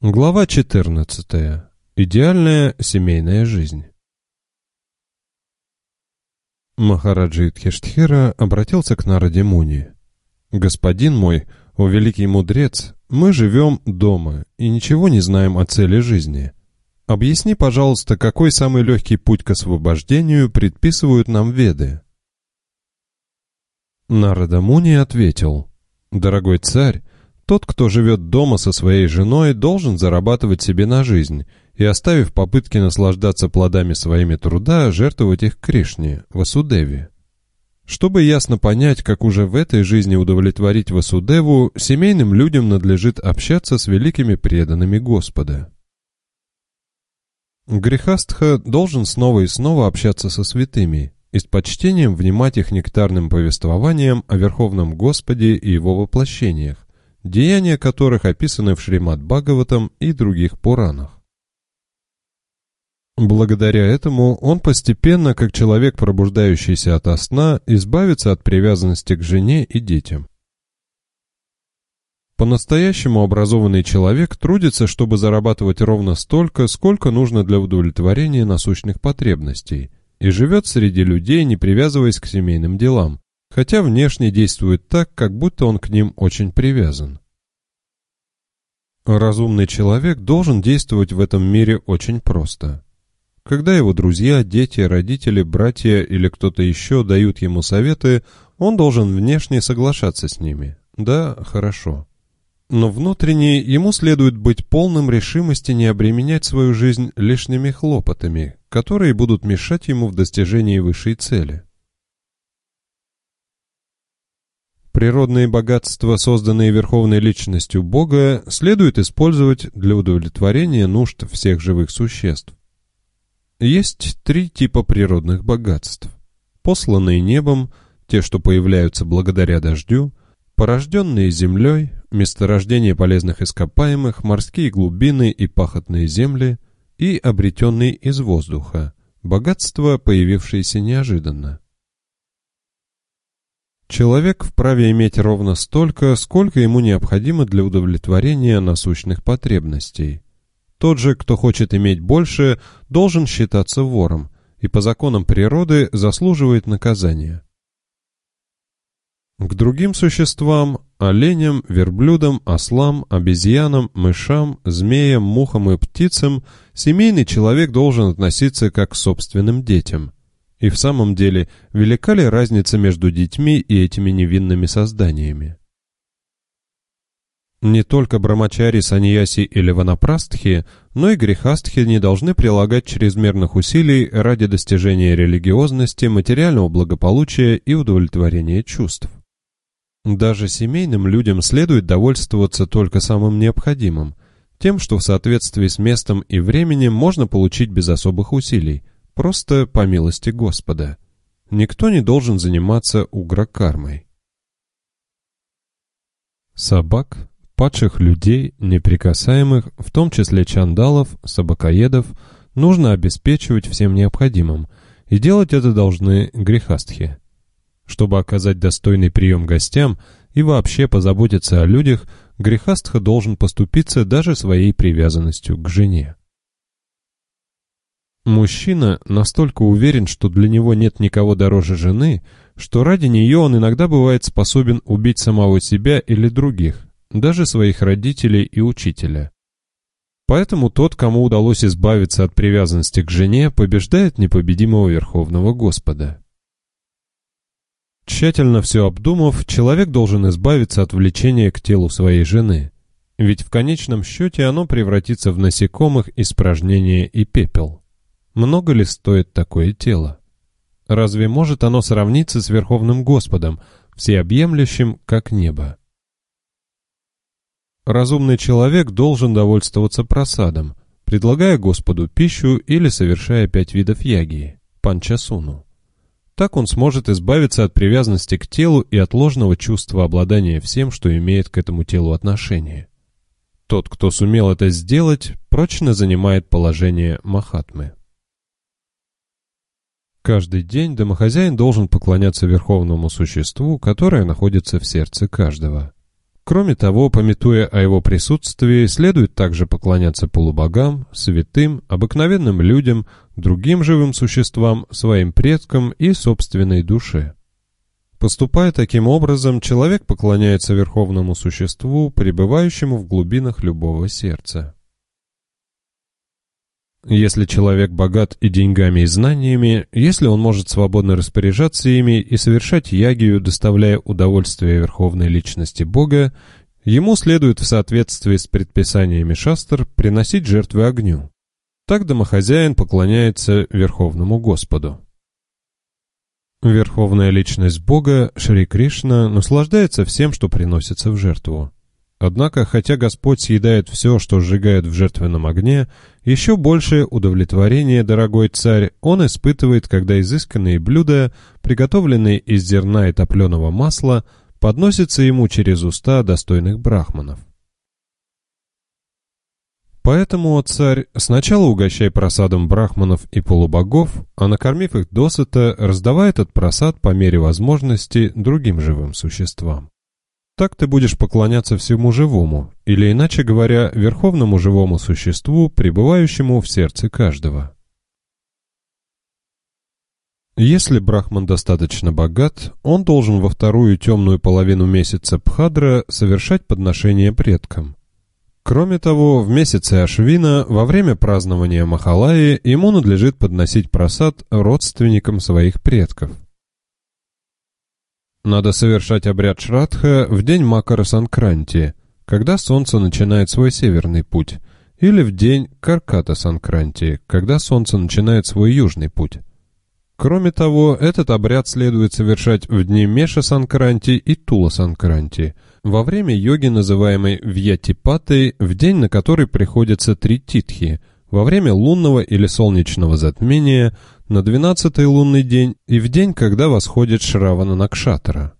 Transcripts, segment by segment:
Глава 14. Идеальная семейная жизнь. Махараджа Юдхиштхира обратился к Нараде Муни. «Господин мой, о великий мудрец, мы живем дома и ничего не знаем о цели жизни. Объясни, пожалуйста, какой самый легкий путь к освобождению предписывают нам Веды?» Нарада Муни ответил: «Дорогой царь, тот, кто живет дома со своей женой, должен зарабатывать себе на жизнь и, оставив попытки наслаждаться плодами своими труда, жертвовать их Кришне, Васудеве. Чтобы ясно понять, как уже в этой жизни удовлетворить Васудеву, семейным людям надлежит общаться с великими преданными Господа. Грехастха должен снова и снова общаться со святыми и с почтением внимать их нектарным повествованиям о Верховном Господе и Его воплощениях, деяния которых описаны в Шримад-Бхагаватам и других Пуранах. Благодаря этому он постепенно, как человек, пробуждающийся ото сна, избавится от привязанности к жене и детям. По-настоящему образованный человек трудится, чтобы зарабатывать ровно столько, сколько нужно для удовлетворения насущных потребностей, и живет среди людей, не привязываясь к семейным делам, хотя внешне действует так, как будто он к ним очень привязан. Разумный человек должен действовать в этом мире очень просто. Когда его друзья, дети, родители, братья или кто-то еще дают ему советы, он должен внешне соглашаться с ними. Да, хорошо. Но внутренне ему следует быть полным решимости не обременять свою жизнь лишними хлопотами, которые будут мешать ему в достижении высшей цели. Природные богатства, созданные Верховной Личностью Бога, следует использовать для удовлетворения нужд всех живых существ. Есть три типа природных богатств: посланные небом, те, что появляются благодаря дождю, порожденные землей, месторождения полезных ископаемых, морские глубины и пахотные земли, и обретенные из воздуха, богатства, появившиеся неожиданно. Человек вправе иметь ровно столько, сколько ему необходимо для удовлетворения насущных потребностей. Тот же, кто хочет иметь больше, должен считаться вором и по законам природы заслуживает наказания. К другим существам – оленям, верблюдам, ослам, обезьянам, мышам, змеям, мухам и птицам – семейный человек должен относиться как к собственным детям. И в самом деле, велика ли разница между детьми и этими невинными созданиями? Не только брамачари, саньяси или ванапрастхи, но и грехастхи не должны прилагать чрезмерных усилий ради достижения религиозности, материального благополучия и удовлетворения чувств. Даже семейным людям следует довольствоваться только самым необходимым, тем, что в соответствии с местом и временем можно получить без особых усилий, просто по милости Господа. Никто не должен заниматься угракармой. Собак, падших людей, неприкасаемых, в том числе чандалов, собакоедов, нужно обеспечивать всем необходимым, и делать это должны грехастхи. Чтобы оказать достойный прием гостям и вообще позаботиться о людях, грехастха должен поступиться даже своей привязанностью к жене. Мужчина настолько уверен, что для него нет никого дороже жены, что ради нее он иногда бывает способен убить самого себя или других, даже своих родителей и учителя. Поэтому тот, кому удалось избавиться от привязанности к жене, побеждает непобедимого Верховного Господа. Тщательно все обдумав, человек должен избавиться от влечения к телу своей жены, ведь в конечном счете оно превратится в насекомых, испражнения и пепел. Много ли стоит такое тело? Разве может оно сравниться с Верховным Господом, всеобъемлющим, как небо? Разумный человек должен довольствоваться прасадом, предлагая Господу пищу или совершая 5 видов ягии, панчасуну. Так он сможет избавиться от привязанности к телу и от ложного чувства обладания всем, что имеет к этому телу отношение. Тот, кто сумел это сделать, прочно занимает положение махатмы. Каждый день домохозяин должен поклоняться Верховному Существу, которое находится в сердце каждого. Кроме того, памятуя о его присутствии, следует также поклоняться полубогам, святым, обыкновенным людям, другим живым существам, своим предкам и собственной душе. Поступая таким образом, человек поклоняется верховному существу, пребывающему в глубинах любого сердца. Если человек богат и деньгами, и знаниями, если он может свободно распоряжаться ими и совершать ягию, доставляя удовольствие верховной личности Бога, ему следует в соответствии с предписаниями шастр приносить жертвы огню. Так домохозяин поклоняется Верховному Господу. Верховная личность Бога, Шри Кришна, наслаждается всем, что приносится в жертву. Однако, хотя Господь съедает все, что сжигают в жертвенном огне, еще большее удовлетворение, дорогой царь, он испытывает, когда изысканные блюда, приготовленные из зерна и топленого масла, подносятся ему через уста достойных брахманов. Поэтому, о царь, сначала угощай просадом брахманов и полубогов, а накормив их досыта, раздавай этот просад по мере возможности другим живым существам. Так ты будешь поклоняться всему живому, или, иначе говоря, верховному живому существу, пребывающему в сердце каждого. Если брахман достаточно богат, он должен во вторую темную половину месяца Бхадра совершать подношение предкам. Кроме того, в месяце Ашвина, во время празднования Махалаи, ему надлежит подносить прасад родственникам своих предков. Надо совершать обряд Шрадха в день Макара-Санкранти, когда солнце начинает свой северный путь, или в день Карката-Санкранти, когда солнце начинает свой южный путь. Кроме того, этот обряд следует совершать в дни Меша-Санкранти и Тула-Санкранти, во время йоги, называемой Вьятипатой, в день, на который приходятся 3 титхи, во время лунного или солнечного затмения, на 12-й лунный день и в день, когда восходит Шравана Накшатра.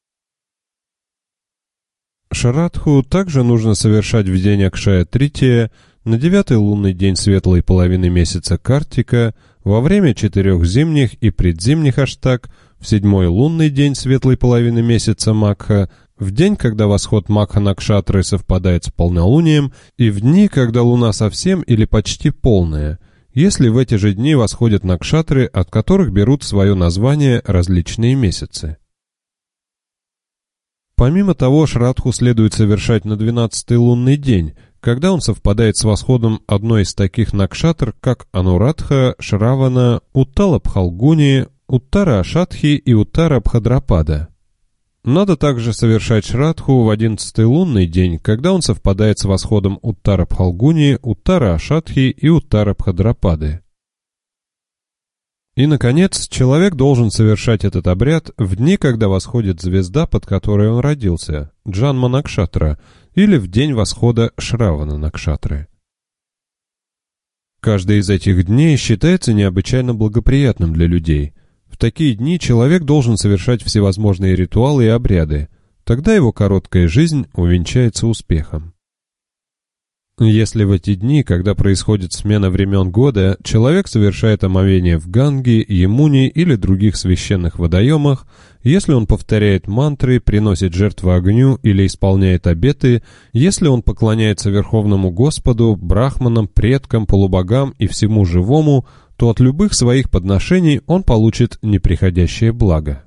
Шарадху также нужно совершать в день Акшая-Трития, на 9-й лунный день светлой половины месяца Картика, во время 4 зимних и предзимних аштаг, в 7-й лунный день светлой половины месяца Макха, в день, когда восход Макха-Накшатры совпадает с полнолунием, и в дни, когда луна совсем или почти полная, если в эти же дни восходят Накшатры, от которых берут свое название различные месяцы. Помимо того, Шрадху следует совершать на 12-й лунный день, когда он совпадает с восходом одной из таких накшатр, как Анурадха, Шравана, Уттала Пхалгуни, Уттара Ашатхи и Уттара Бхадрапада. Надо также совершать Шрадху в 11-й лунный день, когда он совпадает с восходом Уттара Пхалгуни, Уттара Ашатхи и Уттара Бхадрапады. И, наконец, человек должен совершать этот обряд в дни, когда восходит звезда, под которой он родился, Джанма Накшатра, или в день восхода Шравана Накшатры. Каждый из этих дней считается необычайно благоприятным для людей. В такие дни человек должен совершать всевозможные ритуалы и обряды, тогда его короткая жизнь увенчается успехом. Если в эти дни, когда происходит смена времен года, человек совершает омовение в Ганге, Ямуне или других священных водоемах, если он повторяет мантры, приносит жертвы огню или исполняет обеты, если он поклоняется Верховному Господу, брахманам, предкам, полубогам и всему живому, то от любых своих подношений он получит неприходящее благо.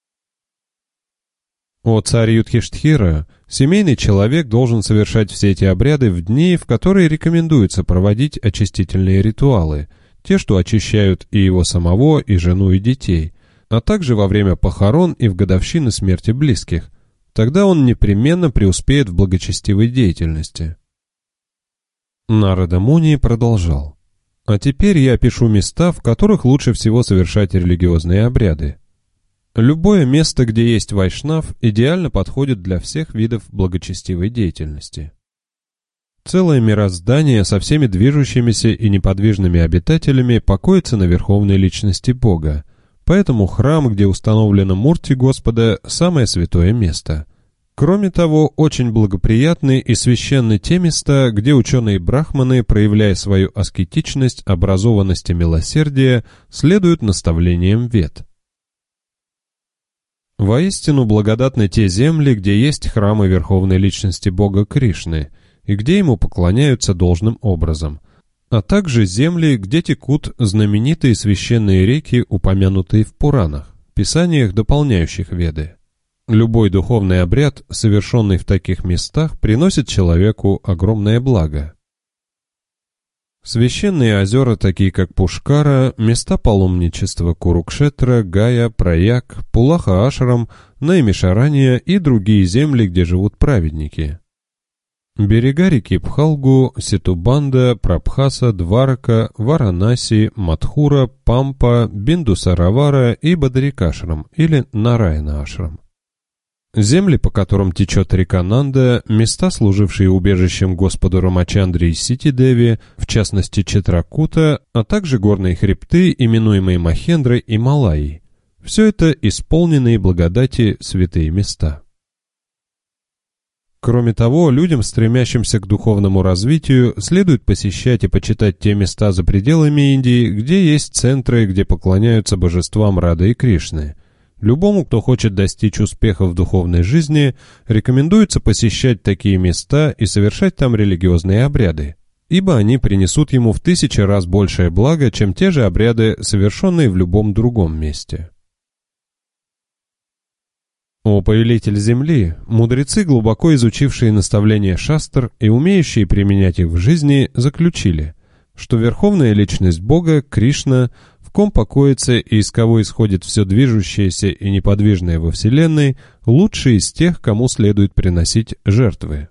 О царь Юдхиштхира, семейный человек должен совершать все эти обряды в дни, в которые рекомендуется проводить очистительные ритуалы, те, что очищают и его самого, и жену, и детей, а также во время похорон и в годовщины смерти близких. Тогда он непременно преуспеет в благочестивой деятельности. Нарада Муни продолжал. А теперь я опишу места, в которых лучше всего совершать религиозные обряды. Любое место, где есть вайшнав, идеально подходит для всех видов благочестивой деятельности. Целое мироздание со всеми движущимися и неподвижными обитателями покоится на верховной личности Бога, поэтому храм, где установлена Мурти Господа, самое святое место. Кроме того, очень благоприятны и священны те места, где ученые-брахманы, проявляя свою аскетичность, образованность и милосердие, следуют наставлениям Вед. Воистину благодатны те земли, где есть храмы Верховной Личности Бога Кришны, и где Ему поклоняются должным образом, а также земли, где текут знаменитые священные реки, упомянутые в Пуранах, писаниях, дополняющих Веды. Любой духовный обряд, совершенный в таких местах, приносит человеку огромное благо. Священные озера, такие как Пушкара, места паломничества Курукшетра, Гая, Праяг, Пулаха-Ашрам, Наймишарания и другие земли, где живут праведники. Берега реки Пхалгу, Ситубанда, Прабхаса, Дварака, Варанаси, Мадхура, Пампа, Биндусаравара и Бадарикашрам или Нараяна-Ашрам. Земли, по которым течет река Нанда, места, служившие убежищем Господу Рамачандре и Сити-Деви, в частности Читракута, а также горные хребты, именуемые Махендрой и Малайей. Все это исполненные благодати святые места. Кроме того, людям, стремящимся к духовному развитию, следует посещать и почитать те места за пределами Индии, где есть центры, где поклоняются божествам Рады и Кришны. Любому, кто хочет достичь успеха в духовной жизни, рекомендуется посещать такие места и совершать там религиозные обряды, ибо они принесут ему в 1000 раз большее благо, чем те же обряды, совершенные в любом другом месте. О повелитель земли, мудрецы, глубоко изучившие наставления шастр и умеющие применять их в жизни, заключили, что верховная личность Бога, Кришна, в ком покоится и из кого исходит все движущееся и неподвижное во Вселенной, лучший из тех, кому следует приносить жертвы.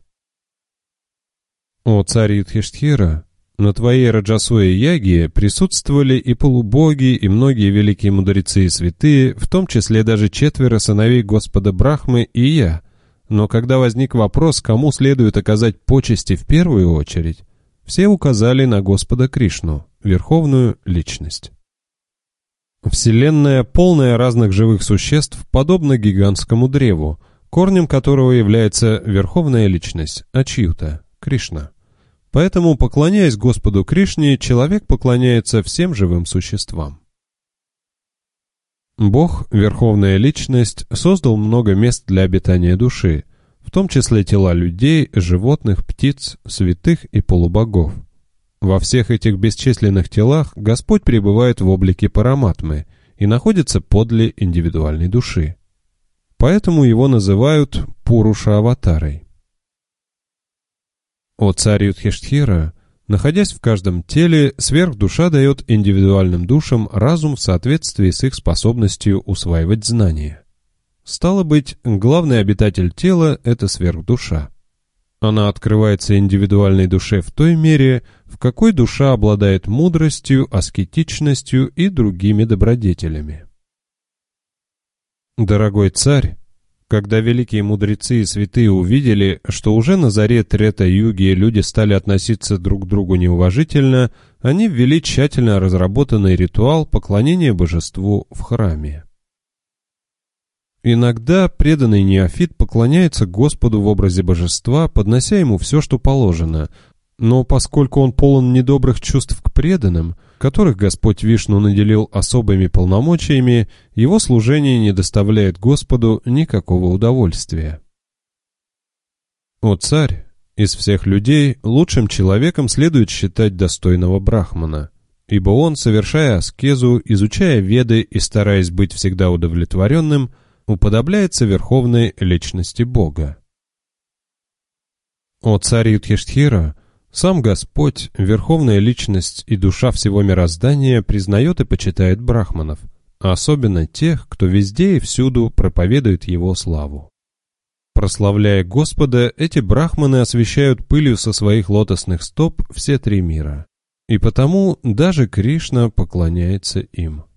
О царь Юдхиштхира, на твоей Раджасуе Яге присутствовали и полубоги, и многие великие мудрецы и святые, в том числе даже 4 сыновей Господа Брахмы и я. Но когда возник вопрос, кому следует оказать почести в первую очередь, все указали на Господа Кришну, верховную личность. Вселенная, полная разных живых существ, подобна гигантскому древу, корнем которого является верховная личность, Ачьюта, Кришна. Поэтому, поклоняясь Господу Кришне, человек поклоняется всем живым существам. Бог, верховная личность, создал много мест для обитания души, в том числе тела людей, животных, птиц, святых и полубогов. Во всех этих бесчисленных телах Господь пребывает в облике Параматмы и находится подле индивидуальной души. Поэтому его называют Пуруша-аватарой. О царь Юдхиштхира, находясь в каждом теле, сверхдуша дает индивидуальным душам разум в соответствии с их способностью усваивать знания. Стало быть, главный обитатель тела – это сверхдуша. Она открывается индивидуальной душе в той мере, в какой душа обладает мудростью, аскетичностью и другими добродетелями. Дорогой царь, когда великие мудрецы и святые увидели, что уже на заре Трета-юги люди стали относиться друг к другу неуважительно, они ввели тщательно разработанный ритуал поклонения божеству в храме. Иногда преданный неофит поклоняется Господу в образе божества, поднося ему все, что положено, но поскольку он полон недобрых чувств к преданным, которых Господь Вишну наделил особыми полномочиями, его служение не доставляет Господу никакого удовольствия. О царь, из всех людей лучшим человеком следует считать достойного брахмана, ибо он, совершая аскезу, изучая Веды и стараясь быть всегда удовлетворенным, уподобляется верховной личности Бога. О царь Юдхиштхира, сам Господь, верховная личность и душа всего мироздания, признает и почитает брахманов, а особенно тех, кто везде и всюду проповедует его славу. Прославляя Господа, эти брахманы освещают пылью со своих лотосных стоп все 3 мира, и потому даже Кришна поклоняется им.